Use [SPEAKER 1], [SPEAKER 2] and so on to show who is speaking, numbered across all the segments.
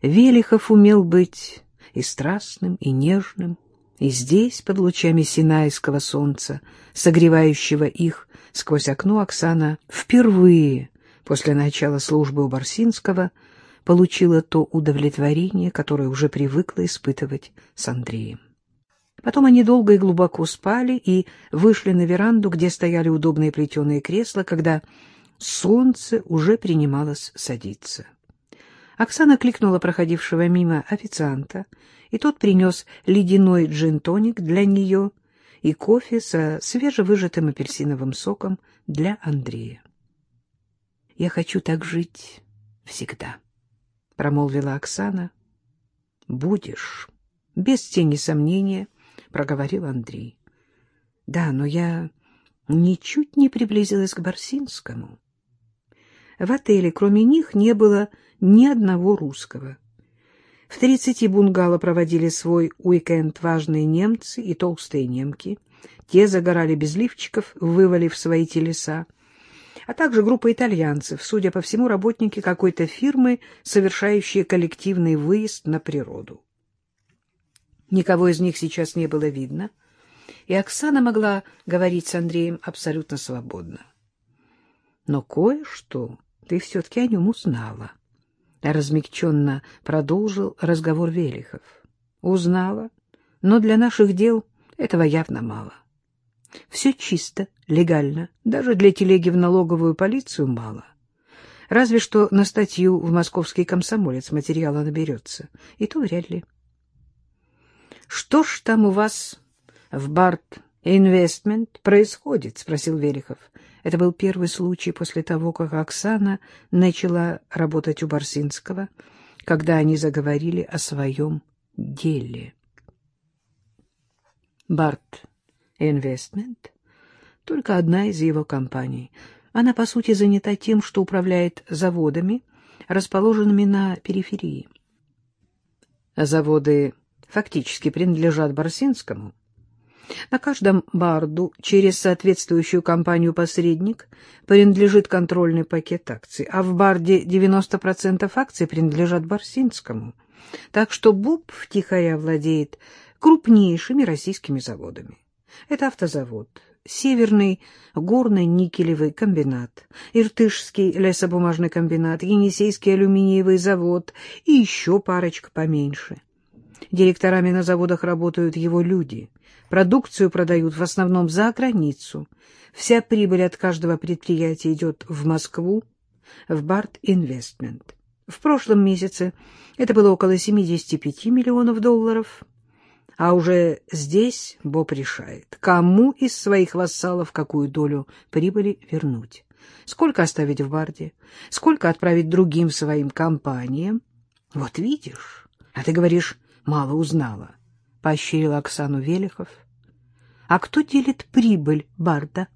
[SPEAKER 1] Велихов умел быть и страстным, и нежным, и здесь, под лучами синайского солнца, согревающего их сквозь окно, Оксана впервые после начала службы у Барсинского получила то удовлетворение, которое уже привыкла испытывать с Андреем. Потом они долго и глубоко спали и вышли на веранду, где стояли удобные плетеные кресла, когда солнце уже принималось садиться. Оксана кликнула проходившего мимо официанта, и тот принес ледяной джин-тоник для нее и кофе со свежевыжатым апельсиновым соком для Андрея. — Я хочу так жить всегда, — промолвила Оксана. — Будешь, — без тени сомнения проговорил Андрей. — Да, но я ничуть не приблизилась к Барсинскому. В отеле кроме них не было ни одного русского. В 30 бунгало проводили свой уикенд важные немцы и толстые немки. Те загорали без лифчиков, вывалив свои телеса, а также группа итальянцев, судя по всему, работники какой-то фирмы, совершающие коллективный выезд на природу. Никого из них сейчас не было видно, и Оксана могла говорить с Андреем абсолютно свободно. Но кое-что ты все-таки о нем узнала. Размягченно продолжил разговор Велихов. Узнала, но для наших дел этого явно мало. Все чисто, легально, даже для телеги в налоговую полицию мало. Разве что на статью в «Московский комсомолец» материала наберется, и то вряд ли. — Что ж там у вас в Барт Инвестмент происходит? — спросил Велихов. Это был первый случай после того, как Оксана начала работать у Барсинского, когда они заговорили о своем деле. Барт Инвестмент — только одна из его компаний. Она, по сути, занята тем, что управляет заводами, расположенными на периферии. Заводы фактически принадлежат Барсинскому. На каждом барду через соответствующую компанию-посредник принадлежит контрольный пакет акций, а в барде 90% акций принадлежат Барсинскому. Так что БУП втихаря владеет крупнейшими российскими заводами. Это автозавод, Северный горно-никелевый комбинат, Иртышский лесобумажный комбинат, Енисейский алюминиевый завод и еще парочка поменьше. Директорами на заводах работают его люди. Продукцию продают в основном за границу. Вся прибыль от каждого предприятия идет в Москву, в Барт Инвестмент. В прошлом месяце это было около 75 миллионов долларов. А уже здесь БОП решает, кому из своих вассалов какую долю прибыли вернуть. Сколько оставить в Барде, сколько отправить другим своим компаниям. Вот видишь, а ты говоришь, мало узнала, — поощрил Оксану Велихов. А кто делит прибыль Барда?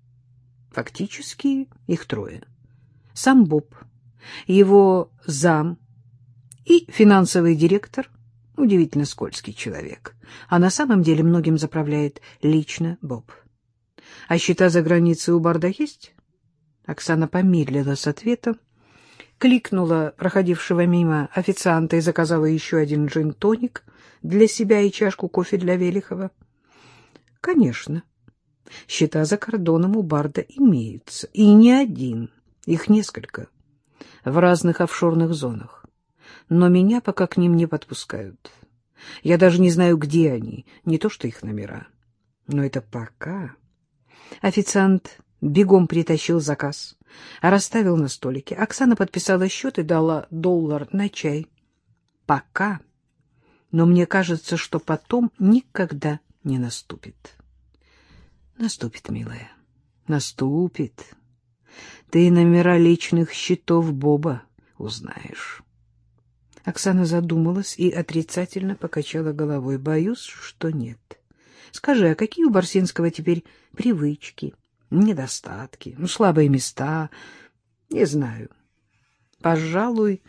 [SPEAKER 1] Фактически их трое. Сам БОП, его зам и финансовый директор, удивительно скользкий человек, а на самом деле многим заправляет лично БОП. А счета за границей у Барда есть? Оксана помедлила с ответом, кликнула проходившего мимо официанта и заказала еще один джин-тоник для себя и чашку кофе для Велихова. Конечно, счета за кордоном у Барда имеются, и не один, их несколько, в разных офшорных зонах. Но меня пока к ним не подпускают. Я даже не знаю, где они, не то что их номера. Но это пока. Официант бегом притащил заказ, расставил на столике. Оксана подписала счет и дала $1 на чай. Пока. Но мне кажется, что потом никогда не наступит. Наступит, милая, наступит. Ты номера личных счетов Боба узнаешь. Оксана задумалась и отрицательно покачала головой. Боюсь, что нет. Скажи, а какие у Барсинского теперь привычки, недостатки, слабые места? Не знаю. Пожалуй,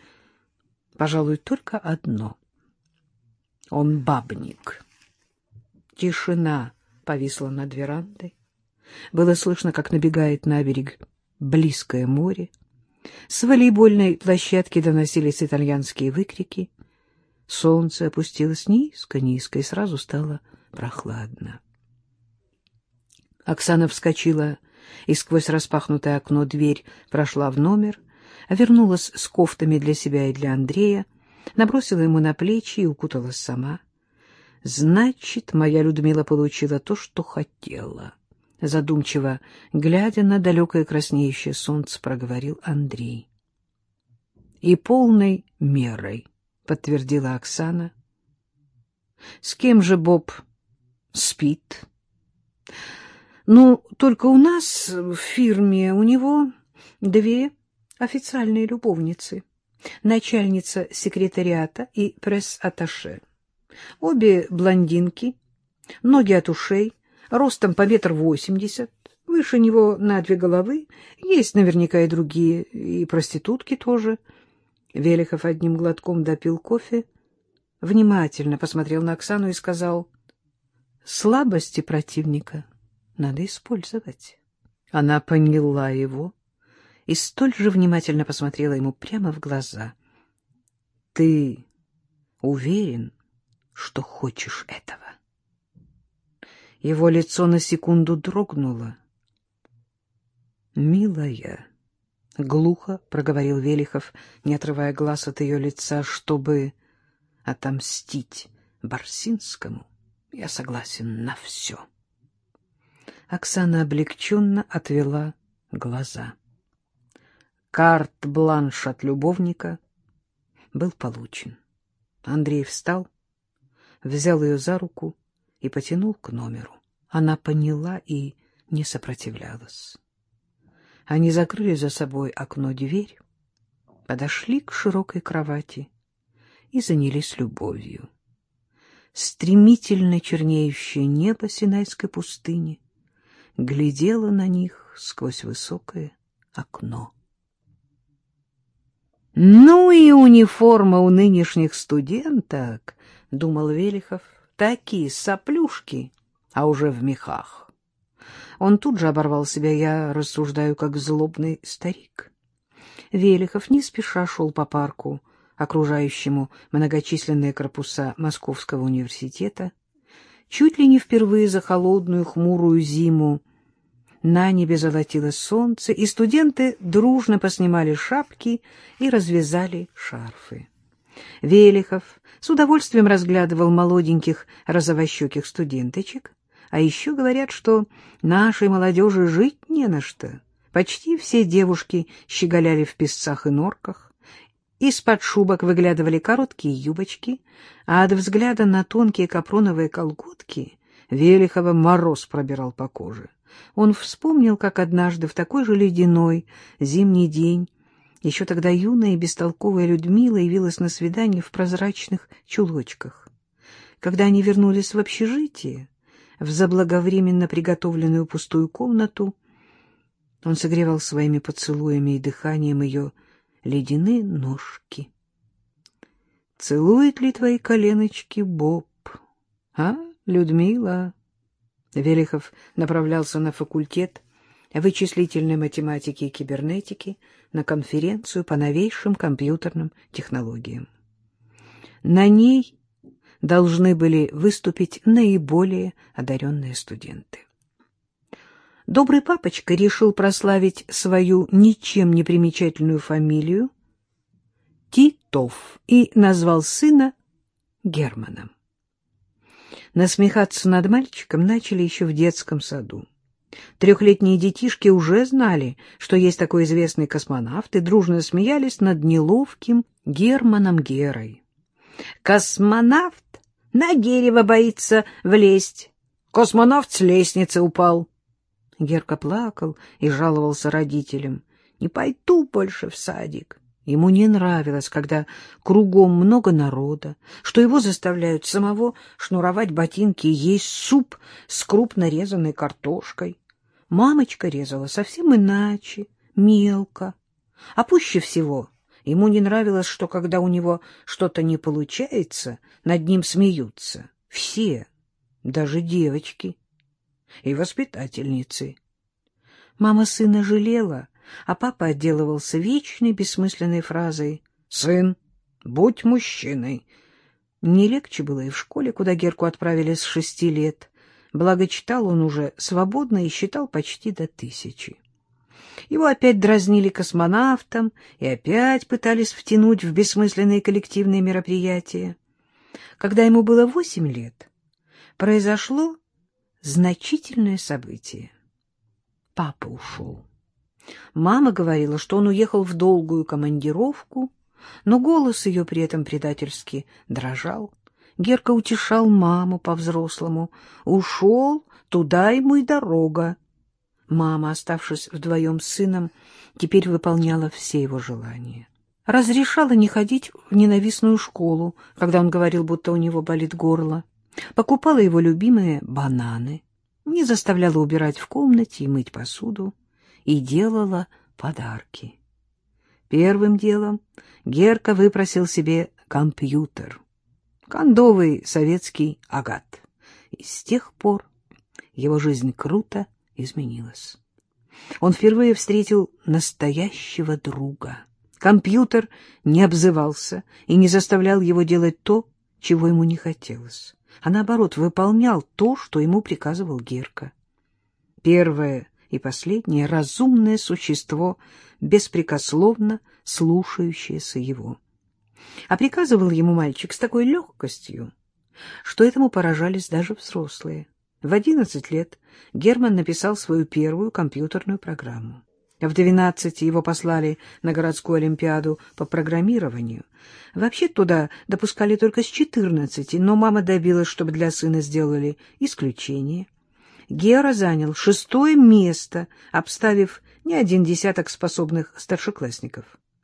[SPEAKER 1] только одно. Он бабник. Тишина повисла над верандой. Было слышно, как набегает на берег близкое море. С волейбольной площадки доносились итальянские выкрики. Солнце опустилось низко-низко, и сразу стало прохладно. Оксана вскочила, и сквозь распахнутое окно дверь прошла в номер, вернулась с кофтами для себя и для Андрея, набросила ему на плечи и укуталась сама. «Значит, моя Людмила получила то, что хотела», — задумчиво, глядя на далекое краснеющее солнце, проговорил Андрей. «И полной мерой», — подтвердила Оксана. «С кем же Боб спит?» «Ну, только у нас в фирме у него 2 официальные любовницы, начальница секретариата и пресс-атташе. Обе блондинки, ноги от ушей, ростом по 1,80 м, выше него на 2 головы, есть наверняка и другие, и проститутки тоже». Велихов одним глотком допил кофе, внимательно посмотрел на Оксану и сказал: «Слабости противника надо использовать». Она поняла его и столь же внимательно посмотрела ему прямо в глаза. «Ты уверен, что хочешь этого?» Его лицо на секунду дрогнуло. «Милая», — глухо проговорил Велихов, не отрывая глаз от ее лица, — «чтобы отомстить Барсинскому, я согласен на все». Оксана облегченно отвела глаза. Карт-бланш от любовника был получен. Андрей встал, взял ее за руку и потянул к номеру. Она поняла и не сопротивлялась. Они закрыли за собой окно-дверь, подошли к широкой кровати и занялись любовью. Стремительно чернеющее небо Синайской пустыни глядело на них сквозь высокое окно. «Ну и униформа у нынешних студенток», — думал Велихов, — «такие соплюшки, а уже в мехах». Он тут же оборвал себя: «Я рассуждаю, как злобный старик». Велихов не спеша шел по парку, окружающему многочисленные корпуса Московского университета. Чуть ли не впервые за холодную хмурую зиму на небе золотилось солнце, и студенты дружно поснимали шапки и развязали шарфы. Велихов с удовольствием разглядывал молоденьких розовощеких студенточек. А еще говорят, что нашей молодежи жить не на что. Почти все девушки щеголяли в песцах и норках, из-под шубок выглядывали короткие юбочки, а от взгляда на тонкие капроновые колготки Велихова мороз пробирал по коже. Он вспомнил, как однажды в такой же ледяной зимний день еще тогда юная и бестолковая Людмила явилась на свидание в прозрачных чулочках. Когда они вернулись в общежитие, в заблаговременно приготовленную пустую комнату, он согревал своими поцелуями и дыханием ее ледяные ножки. «Целует ли твои коленочки Боб? А, Людмила?» Велихов направлялся на факультет вычислительной математики и кибернетики на конференцию по новейшим компьютерным технологиям. На ней должны были выступить наиболее одаренные студенты. Добрый папочка решил прославить свою ничем не примечательную фамилию Титов и назвал сына Германом. Насмехаться над мальчиком начали еще в детском саду. 3-летние детишки уже знали, что есть такой известный космонавт, и дружно смеялись над неловким Германом Герой. «Космонавт на дерево боится влезть. Космонавт с лестницы упал». Герка плакал и жаловался родителям: «Не пойду больше в садик». Ему не нравилось, когда кругом много народа, что его заставляют самого шнуровать ботинки и есть суп с крупно резанной картошкой. Мамочка резала совсем иначе, мелко. А пуще всего ему не нравилось, что когда у него что-то не получается, над ним смеются. Все, даже девочки и воспитательницы. Мама сына жалела, а папа отделывался вечной бессмысленной фразой «Сын, будь мужчиной». Не легче было и в школе, куда Герку отправили с 6 лет. Благо читал он уже свободно и считал почти до 1000. Его опять дразнили космонавтом и опять пытались втянуть в бессмысленные коллективные мероприятия. Когда ему было 8 лет, произошло значительное событие. Папа ушел. Мама говорила, что он уехал в долгую командировку, но голос ее при этом предательски дрожал. Герка утешал маму по-взрослому. «Ушел, туда ему и дорога». Мама, оставшись вдвоем с сыном, теперь выполняла все его желания. Разрешала не ходить в ненавистную школу, когда он говорил, будто у него болит горло. Покупала его любимые бананы, не заставляла убирать в комнате и мыть посуду, и делала подарки. Первым делом Герка выпросил себе компьютер, кондовый советский агат. И с тех пор его жизнь круто изменилась. Он впервые встретил настоящего друга. Компьютер не обзывался и не заставлял его делать то, чего ему не хотелось, а наоборот выполнял то, что ему приказывал Герка. Первое и последнее разумное существо, беспрекословно слушающееся его. А приказывал ему мальчик с такой легкостью, что этому поражались даже взрослые. В 11 лет Герман написал свою первую компьютерную программу. В 12 его послали на городскую олимпиаду по программированию. Вообще туда допускали только с 14, но мама добилась, чтобы для сына сделали исключение. Гера занял 6-е место, обставив не один десяток способных старшеклассников.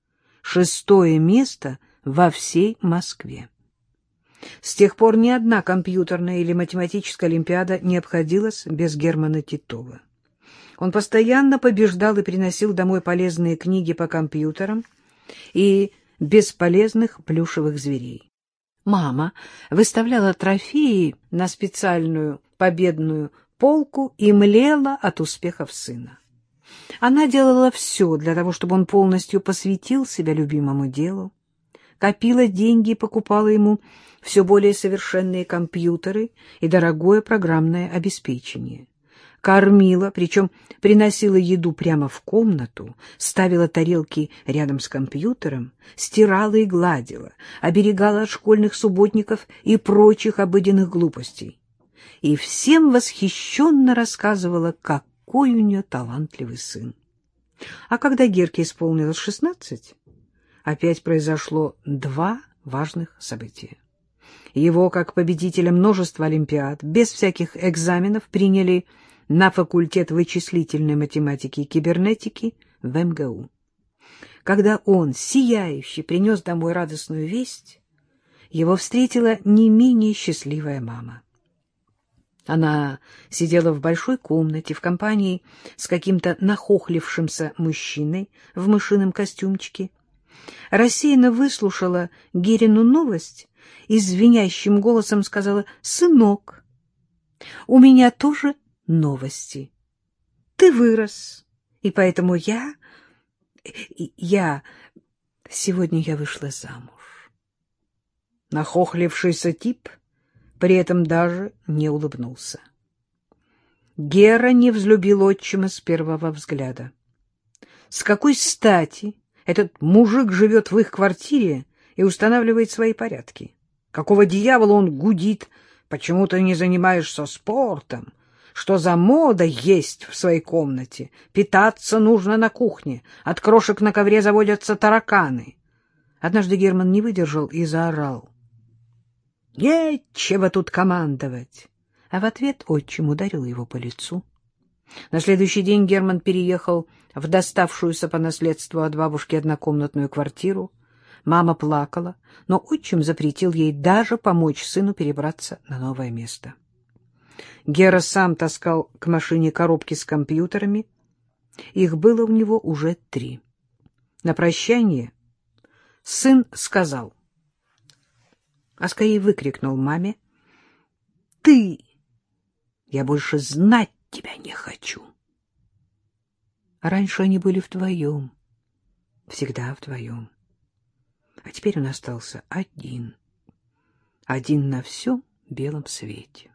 [SPEAKER 1] 6-е место во всей Москве. С тех пор ни одна компьютерная или математическая олимпиада не обходилась без Германа Титова. Он постоянно побеждал и приносил домой полезные книги по компьютерам и бесполезных плюшевых зверей. Мама выставляла трофеи на специальную победную полку и млела от успехов сына. Она делала все для того, чтобы он полностью посвятил себя любимому делу, копила деньги и покупала ему все более совершенные компьютеры и дорогое программное обеспечение. Кормила, причем приносила еду прямо в комнату, ставила тарелки рядом с компьютером, стирала и гладила, оберегала от школьных субботников и прочих обыденных глупостей. И всем восхищенно рассказывала, какой у нее талантливый сын. А когда Герке исполнилось 16, опять произошло 2 важных события. Его, как победителя множества олимпиад, без всяких экзаменов приняли на факультет вычислительной математики и кибернетики в МГУ. Когда он, сияющий, принес домой радостную весть, его встретила не менее счастливая мама. Она сидела в большой комнате в компании с каким-то нахохлившимся мужчиной в мышином костюмчике, рассеянно выслушала Герину новость и звенящим голосом сказала: «Сынок, у меня тоже новости. Ты вырос, и поэтому сегодня я вышла замуж». Нахохлившийся тип при этом даже не улыбнулся. Гера не взлюбил отчима с первого взгляда. С какой стати этот мужик живет в их квартире и устанавливает свои порядки? Какого дьявола он гудит? Почему ты не занимаешься спортом? Что за мода есть в своей комнате? Питаться нужно на кухне. От крошек на ковре заводятся тараканы. Однажды Герман не выдержал и заорал: «Нечего тут командовать!» А в ответ отчим ударил его по лицу. На следующий день Герман переехал в доставшуюся по наследству от бабушки однокомнатную квартиру. Мама плакала, но отчим запретил ей даже помочь сыну перебраться на новое место. Гера сам таскал к машине коробки с компьютерами. Их было у него уже 3. На прощание сын сказал, а скорее выкрикнул маме: «Ты! Я больше знать тебя не хочу!» Раньше они были вдвоем, всегда вдвоем. А теперь он остался один на всем белом свете.